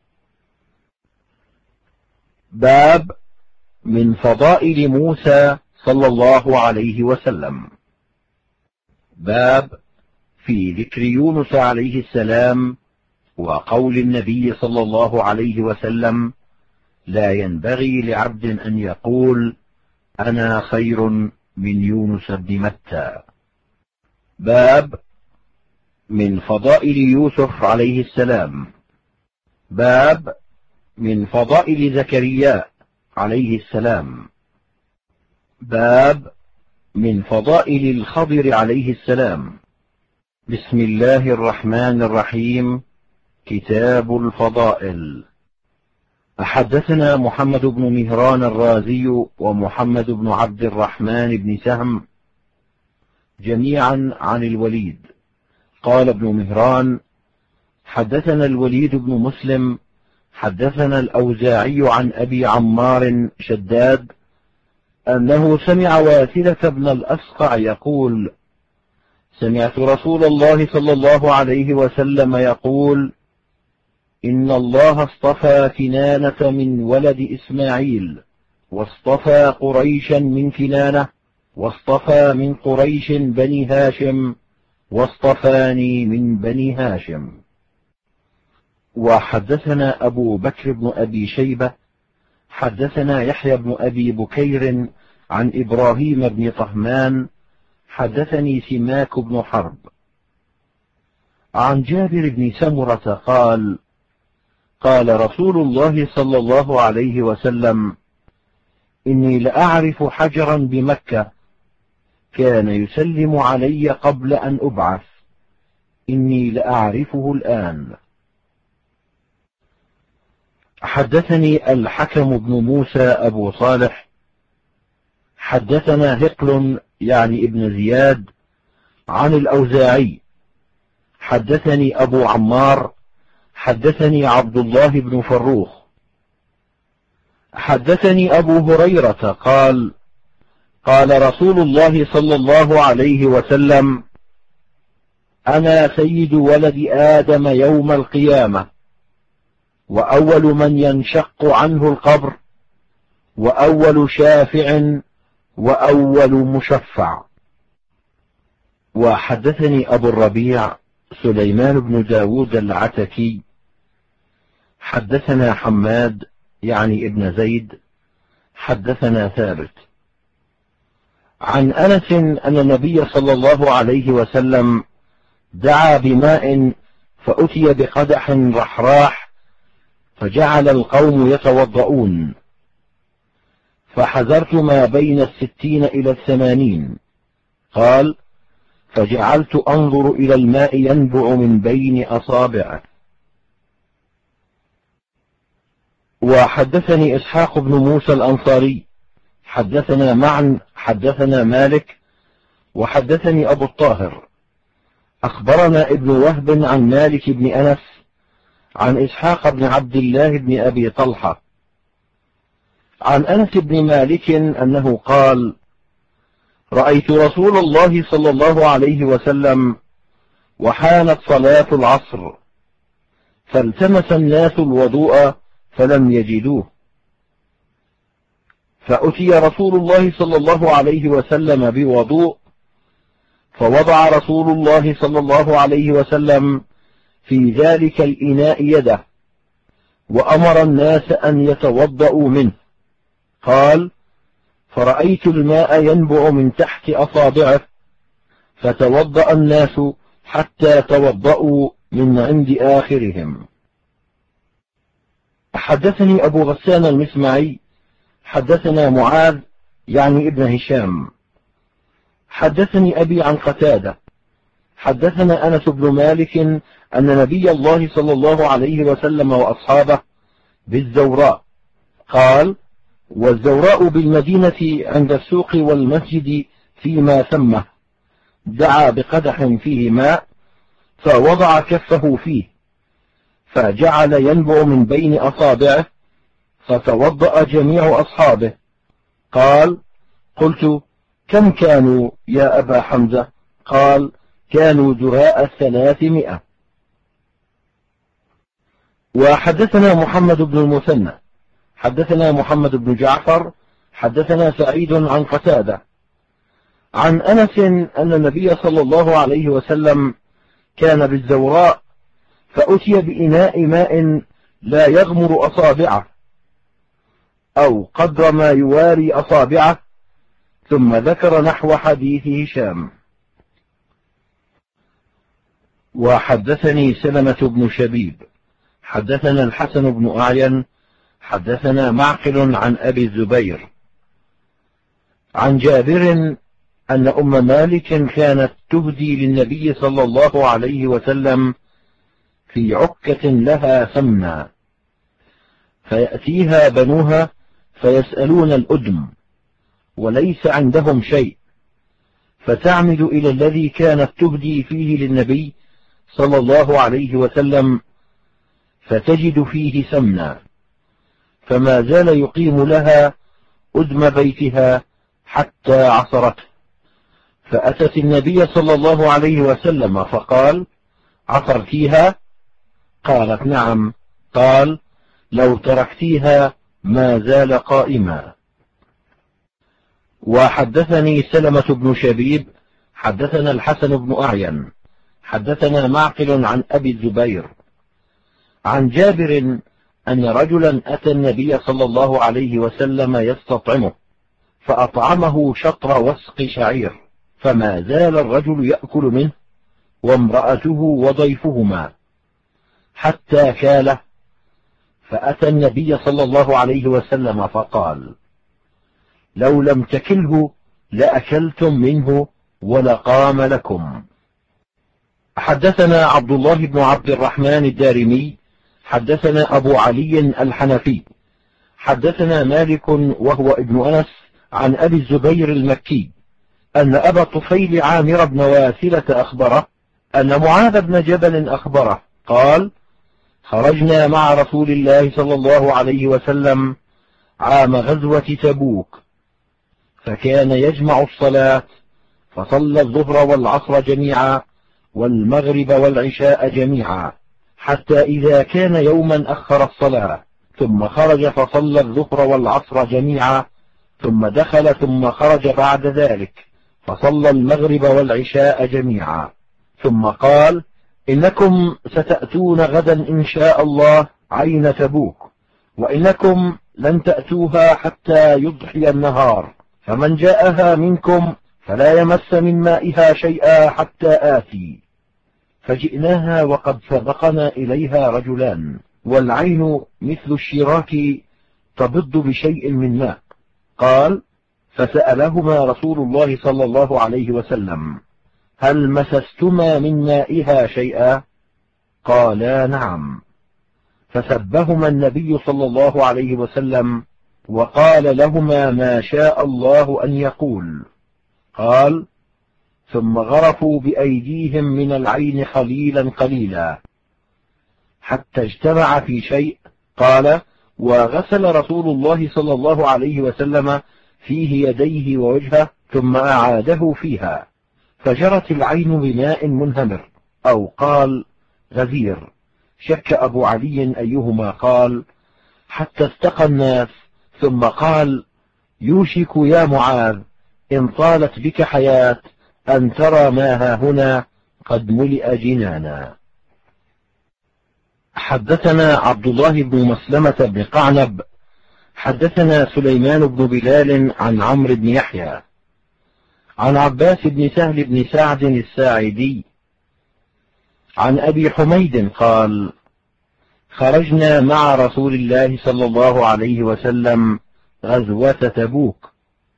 باب من فضائل موسى صلى الله عليه وسلم. باب في ذكر يونس عليه السلام وقول النبي صلى الله عليه وسلم: لا ينبغي لعبد أن يقول أنا خير من يونس بن متى. باب من فضائل يوسف عليه السلام. باب من فضائل زكريا عليه السلام. باب من فضائل الخضر عليه السلام. بسم الله الرحمن الرحيم. كتاب الفضائل. حدثنا محمد بن مهران الرازي ومحمد بن عبد الرحمن بن سهم جميعا عن الوليد. قال ابن مهران: حدثنا الوليد بن مسلم حدثنا الأوزاعي عن أبي عمار شداد أنه سمع واثلة بن الأسقع يقول: سمعت رسول الله صلى الله عليه وسلم يقول: إن الله اصطفى كنانة من ولد إسماعيل، واصطفى قريشا من كنانة، واصطفى من قريش بني هاشم، واصطفاني من بني هاشم. وحدثنا أبو بكر بن أبي شيبة حدثنا يحيى بن أبي بكير عن إبراهيم بن طهمان حدثني سماك بن حرب عن جابر بن سمرة قال: قال رسول الله صلى الله عليه وسلم: إني لأعرف حجرا بمكة كان يسلم علي قبل أن أبعث، إني لأعرفه الآن. حدثني الحكم بن موسى أبو صالح حدثنا هقل يعني ابن زياد عن الأوزاعي حدثني أبو عمار حدثني عبد الله بن فروخ حدثني أبو هريرة قال: قال رسول الله صلى الله عليه وسلم: أنا سيد ولد آدم يوم القيامة، وأول من ينشق عنه القبر، وأول شافع، وأول مشفع. وحدثني أبو الربيع سليمان بن داود العتكي حدثنا حماد يعني ابن زيد حدثنا ثابت عن أنس أن النبي صلى الله عليه وسلم دعا بماء فأتي بقدح رحراح فجعل القوم يتوضؤون، فحذرت ما بين 60 إلى 80. قال: فجعلت أنظر إلى الماء ينبع من بين أصابعه. وحدثني إسحاق بن موسى الأنصاري حدثنا معا حدثنا مالك وحدثني أبو الطاهر أخبرنا ابن وهب عن مالك بن أنس عن إسحاق بن عبد الله بن أبي طلحة عن أنس بن مالك أنه قال: رأيت رسول الله صلى الله عليه وسلم وحانت صلاة العصر، فالتمس الناس الوضوء فلم يجدوه، فأتي رسول الله صلى الله عليه وسلم بوضوء، فوضع رسول الله صلى الله عليه وسلم في ذلك الإناء يده، وأمر الناس أن يتوضأوا منه. قال: فرأيت الماء ينبع من تحت أصابعه، فتوضأ الناس حتى توضأوا من عند آخرهم. حدثني أبو غسان المسمعي حدثنا معاذ يعني ابن هشام حدثني أبي عن قتادة حدثنا أنس بن مالك أن نبي الله صلى الله عليه وسلم وأصحابه بالزوراء. قال: والزوراء بالمدينة عند السوق والمسجد فيما ثمه، دعا بقدح فيه ماء فوضع كفه فيه، فجعل ينبع من بين أصابعه، فتوضأ جميع أصحابه. قال: قلت: كم كانوا يا أبا حمزة؟ قال: كانوا دراء 300. وحدثنا محمد بن المثنى حدثنا محمد بن جعفر حدثنا سعيد عن قتادة عن أنس أن النبي صلى الله عليه وسلم كان بالزوراء، فأتي بإناء ماء لا يغمر أصابعه أو قدر ما يواري أصابعه، ثم ذكر نحو حديث هشام. وحدثني سلمة بن شبيب حدثنا الحسن بن أعين حدثنا معقل عن أبي الزبير عن جابر أن أم مالك كانت تهدي للنبي صلى الله عليه وسلم في عكة لها سمنا، فيأتيها بنوها فيسألون الأدم وليس عندهم شيء، فتعمد إلى الذي كانت تهدي فيه للنبي صلى الله عليه وسلم، فتجد فيه سمنا، فما زال يقيم لها أدم بيتها حتى عصرته، فأتت النبي صلى الله عليه وسلم فقال: عصرتيها؟ قالت: نعم. قال: لو تركتيها ما زال قائما. وحدثني سلمة بن شبيب حدثنا الحسن بن أعين حدثنا معقل عن أبي الزبير عن جابر أن رجلا أتى النبي صلى الله عليه وسلم يستطعمه، فأطعمه شطر وسق شعير، فما زال الرجل يأكل منه وامرأته وضيفهما حتى كاله، فأتى النبي صلى الله عليه وسلم فقال: لو لم تكله لأكلتم منه ولقام لكم. حدثنا عبد الله بن عبد الرحمن الدارمي حدثنا أبو علي الحنفي حدثنا مالك وهو ابن أنس عن أبي الزبير المكي أن أبا طفيل عامر بن واثلة أخبره أن معاذ بن جبل أخبره قال: خرجنا مع رسول الله صلى الله عليه وسلم عام غزوة تبوك، فكان يجمع الصلاة، فصلى الظهر والعصر جميعا والمغرب والعشاء جميعا، حتى إذا كان يوما أخر الصلاة، ثم خرج فصلى الظهر والعصر جميعا، ثم دخل ثم خرج بعد ذلك فصلى المغرب والعشاء جميعا، ثم قال: إنكم ستأتون غدا إن شاء الله عين تبوك، وإنكم لن تأتوها حتى يضحي النهار، فمن جاءها منكم فلا يمس من مائها شيئا حتى آتي. فجئناها وقد سبقنا إليها رجلان، والعين مثل الشراك تبض بشيء من ماء. قال: فسألهما رسول الله صلى الله عليه وسلم: هل مسستما من مائها شيئا؟ قالا: نعم. فسبهما النبي صلى الله عليه وسلم وقال لهما ما شاء الله أن يقول. قال: ثم غرفوا بأيديهم من العين قليلا قليلا، حتى اجتمع في شيء. قال: وغسل رسول الله صلى الله عليه وسلم فيه يديه ووجهه ثم أعاده فيها، فجرت العين بماء منهمر، أو قال غزير. شك أبو علي أيهما قال، حتى استقى الناس، ثم قال: يوشك يا معاذ إن طالت بك حياة أن ترى ما هاهنا قد ملئ جنانا. حدثنا عبد الله بن مسلمة بن قعنب حدثنا سليمان بن بلال عن عمرو بن يحيى عن عباس بن سهل بن سعد الساعدي عن أبي حميد قال: خرجنا مع رسول الله صلى الله عليه وسلم غزوة تبوك،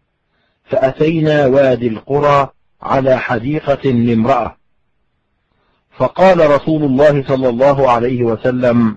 فأتينا وادي القرى على حديقة لامرأة، فقال رسول الله صلى الله عليه وسلم: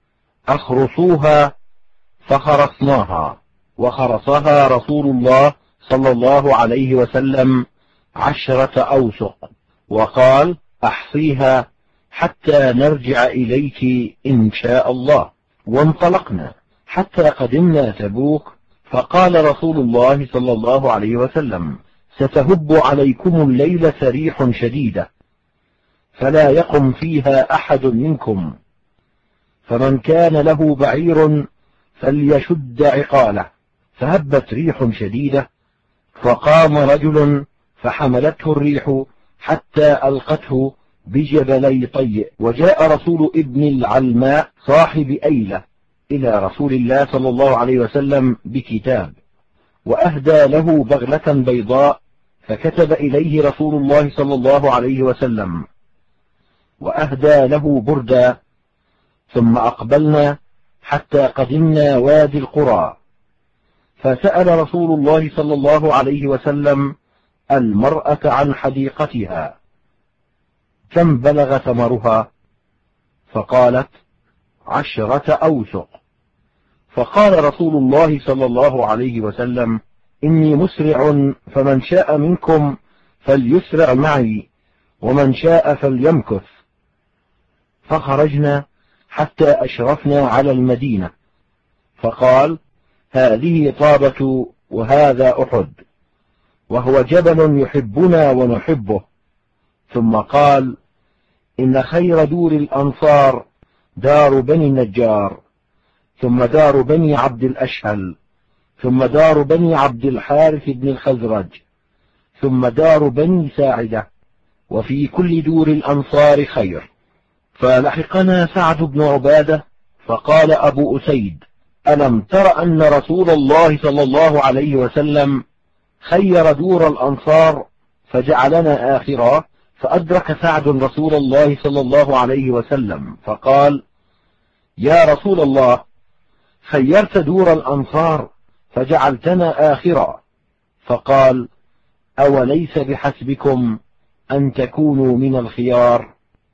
أخرصوها، فخرصناها، وخرصها رسول الله صلى الله عليه وسلم 10 أوسق، وقال: أحصيها حتى نرجع إليك إن شاء الله. وانطلقنا حتى قدمنا تبوك، فقال رسول الله صلى الله عليه وسلم: ستهب عليكم الليل سريح شديدة، فلا يقم فيها أحد منكم، فمن كان له بعير فليشد عقاله. فهبت ريح شديدة، فقام رجل فحملته الريح حتى ألقته بجبلي طيء. وجاء رسول ابن العلماء صاحب أيلة إلى رسول الله صلى الله عليه وسلم بكتاب، وأهدى له بغلة بيضاء، فكتب إليه رسول الله صلى الله عليه وسلم، وأهدى له بردا. ثم أقبلنا حتى قدمنا وادي القرى، فسأل رسول الله صلى الله عليه وسلم المرأة عن حديقتها: كم بلغ ثمرها؟ فقالت: 10 أوسق. فقال رسول الله صلى الله عليه وسلم: إني مسرع، فمن شاء منكم فليسرع معي، ومن شاء فليمكث. فخرجنا حتى أشرفنا على المدينة، فقال: هذه طابة وهذا أحد، وهو جبل يحبنا ونحبه. ثم قال: إن خير دور الأنصار دار بني النجار، ثم دار بني عبد الأشهل، ثم دار بني عبد الحارث بن الخزرج، ثم دار بني ساعدة، وفي كل دور الأنصار خير. فلحقنا سعد بن عبادة، فقال أبو أسيد: ألم تر أن رسول الله صلى الله عليه وسلم خير دور الأنصار فجعلنا آخرا؟ فأدرك سعد رسول الله صلى الله عليه وسلم، فقال: يا رسول الله، خيرت دور الأنصار فجعلتنا آخرا. فقال: أوليس بحسبكم أن تكونوا من الخيار؟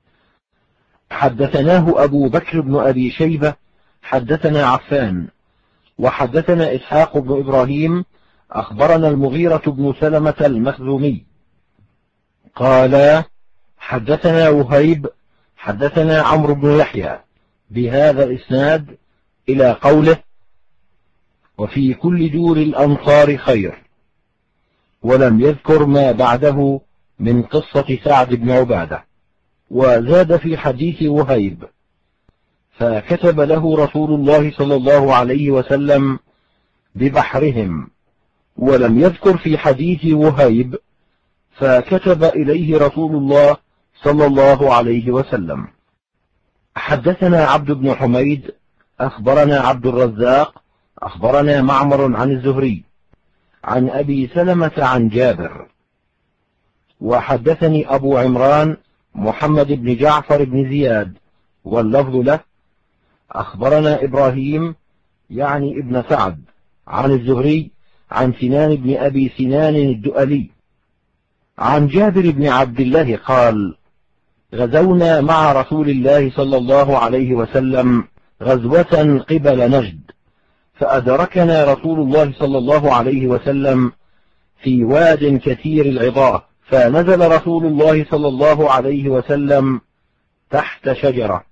حدثناه أبو بكر بن أبي شيبة حدثنا عفان، وحدثنا إسحاق بن إبراهيم أخبرنا المغيرة بن سلمة المخزومي قال: حدثنا وهيب حدثنا عمرو بن يحيى بهذا الإسناد إلى قوله: وفي كل دور الأنصار خير، ولم يذكر ما بعده من قصة سعد بن عبادة. وزاد في حديث وهيب: فكتب له رسول الله صلى الله عليه وسلم ببحرهم. ولم يذكر في حديث وهيب: فكتب إليه رسول الله صلى الله عليه وسلم. حدثنا عبد بن حميد أخبرنا عبد الرزاق أخبرنا معمر عن الزهري عن أبي سلمة عن جابر. وحدثني أبو عمران محمد بن جعفر بن زياد واللفظ له: أخبرنا إبراهيم يعني ابن سعد عن الزهري عن سنان بن أبي سنان الدؤلي عن جابر بن عبد الله قال: غزونا مع رسول الله صلى الله عليه وسلم غزوة قبل نجد، فأدركنا رسول الله صلى الله عليه وسلم في واد كثير العظاه، فنزل رسول الله صلى الله عليه وسلم تحت شجرة،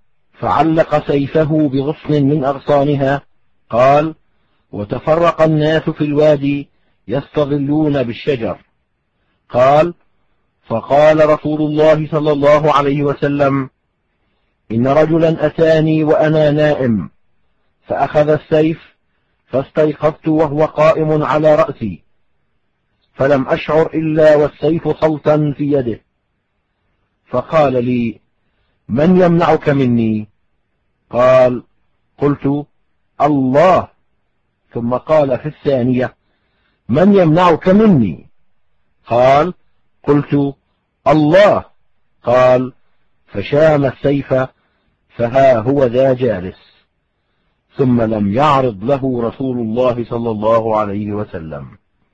فعلق سيفه بغصن من أغصانها. قال: وتفرق الناس في الوادي يستظلون بالشجر. قال: فقال رسول الله صلى الله عليه وسلم: إن رجلا أتاني وأنا نائم، فأخذ السيف، فاستيقظت وهو قائم على رأسي، فلم أشعر إلا والسيف صوتا في يده، فقال لي: من يمنعك مني؟ قال: قلت: الله. ثم قال في الثانية: من يمنعك مني؟ قال: قلت: الله. قال: فشام السيف، فها هو ذا جالس. ثم لم يعرض له رسول الله صلى الله عليه وسلم.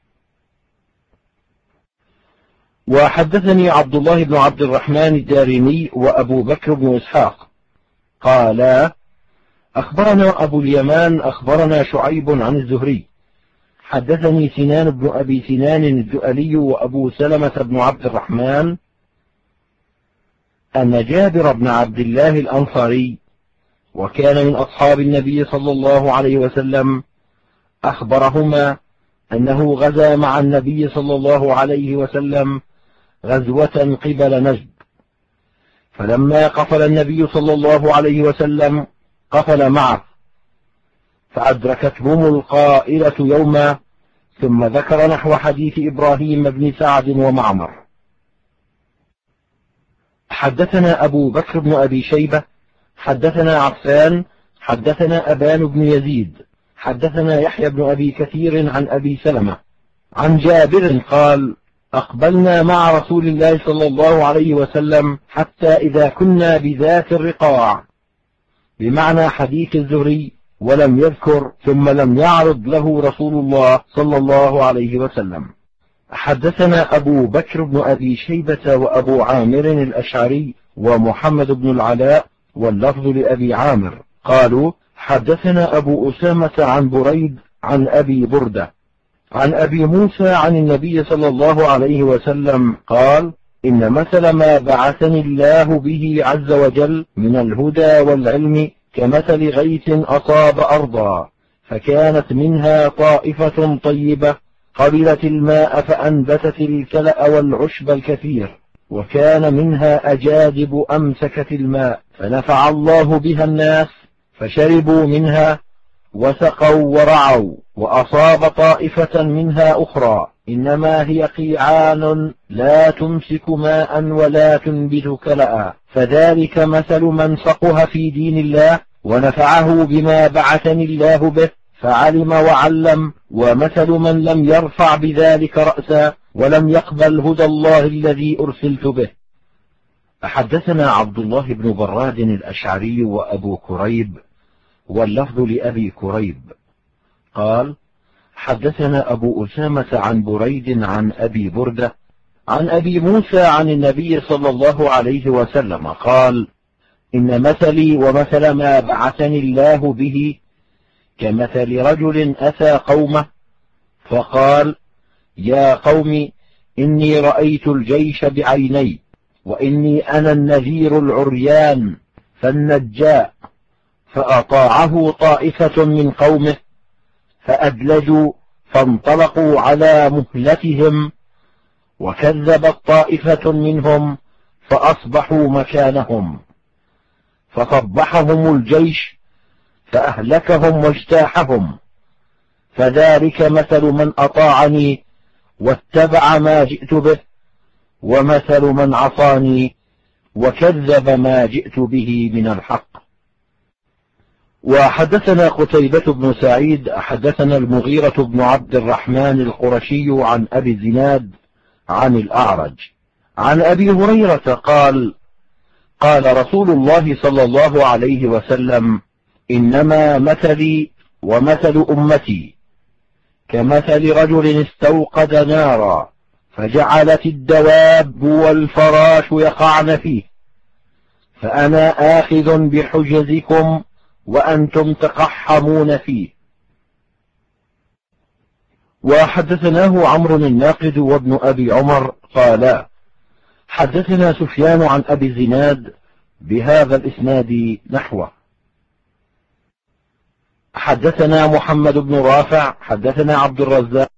وحدثني عبد الله بن عبد الرحمن الدارمي وأبو بكر بن إسحاق قالا: أخبرنا أبو اليمان أخبرنا شعيب عن الزهري حدثني سنان بن أبي سنان الجؤلي وأبو سلمة بن عبد الرحمن أن جابر بن عبد الله الأنصاري، وكان من أصحاب النبي صلى الله عليه وسلم، أخبرهما أنه غزا مع النبي صلى الله عليه وسلم غزوة قبل نجد، فلما قفل النبي صلى الله عليه وسلم قفل معه، فأدركتهم القائلة يوما، ثم ذكر نحو حديث إبراهيم بن سعد ومعمر. حدثنا أبو بكر بن أبي شيبة حدثنا عفان حدثنا أبان بن يزيد حدثنا يحيى بن أبي كثير عن أبي سلمة عن جابر قال: أقبلنا مع رسول الله صلى الله عليه وسلم حتى إذا كنا بذات الرقاع، بمعنى حديث الزهري، ولم يذكر ثم لم يعرض له رسول الله صلى الله عليه وسلم. حدثنا أبو بكر بن أبي شيبة وأبو عامر الأشعري ومحمد بن العلاء واللفظ لأبي عامر قالوا: حدثنا أبو أسامة عن بريد عن أبي بردة عن أبي موسى عن النبي صلى الله عليه وسلم قال: إن مثل ما بعثني الله به عز وجل من الهدى والعلم كمثل غيث أصاب أرضا، فكانت منها طائفة طيبة قبلت الماء فأنبتت الكلأ والعشب الكثير، وكان منها أجادب أمسكت الماء فنفع الله بها الناس، فشربوا منها وسقوا ورعوا، وأصاب طائفة منها أخرى إنما هي قيعان لا تمسك ماء ولا تنبت كلأ، فذلك مثل من فقه في دين الله ونفعه بما بعثني الله به فعلم وعلم، ومثل من لم يرفع بذلك رأسا ولم يقبل هدى الله الذي أرسلت به. حدثنا عبد الله بن براد الأشعري وأبو كريب واللفظ لأبي كريب قال: حدثنا أبو أسامة عن بريد عن أبي بردة عن أبي موسى عن النبي صلى الله عليه وسلم قال: إن مثلي ومثل ما بعثني الله به كمثل رجل أتى قومه فقال: يا قوم، إني رأيت الجيش بعيني، وإني أنا النذير العريان فالنجاء، فأطاعه طائفة من قومه فأدلجوا فانطلقوا على مهلتهم، وكذبت طائفة منهم فأصبحوا مكانهم، فصبحهم الجيش فأهلكهم واجتاحهم، فذلك مثل من أطاعني واتبع ما جئت به، ومثل من عصاني وكذب ما جئت به من الحق. وحدثنا قتيبة بن سعيد حدثنا المغيرة بن عبد الرحمن القرشي عن أبي الزناد عن الأعرج عن أبي هريرة قال: قال رسول الله صلى الله عليه وسلم: إنما مثلي ومثل أمتي كمثل رجل استوقد نارا فجعلت الدواب والفراش يقعن فيه، فأنا آخذ بحجزكم وأنتم تقحمون فيه. وحدثناه عمرو الناقد وابن أبي عمر قالا: حدثنا سفيان عن أبي الزناد بهذا الإسناد نحوه. حدثنا محمد بن رافع حدثنا عبد الرزاق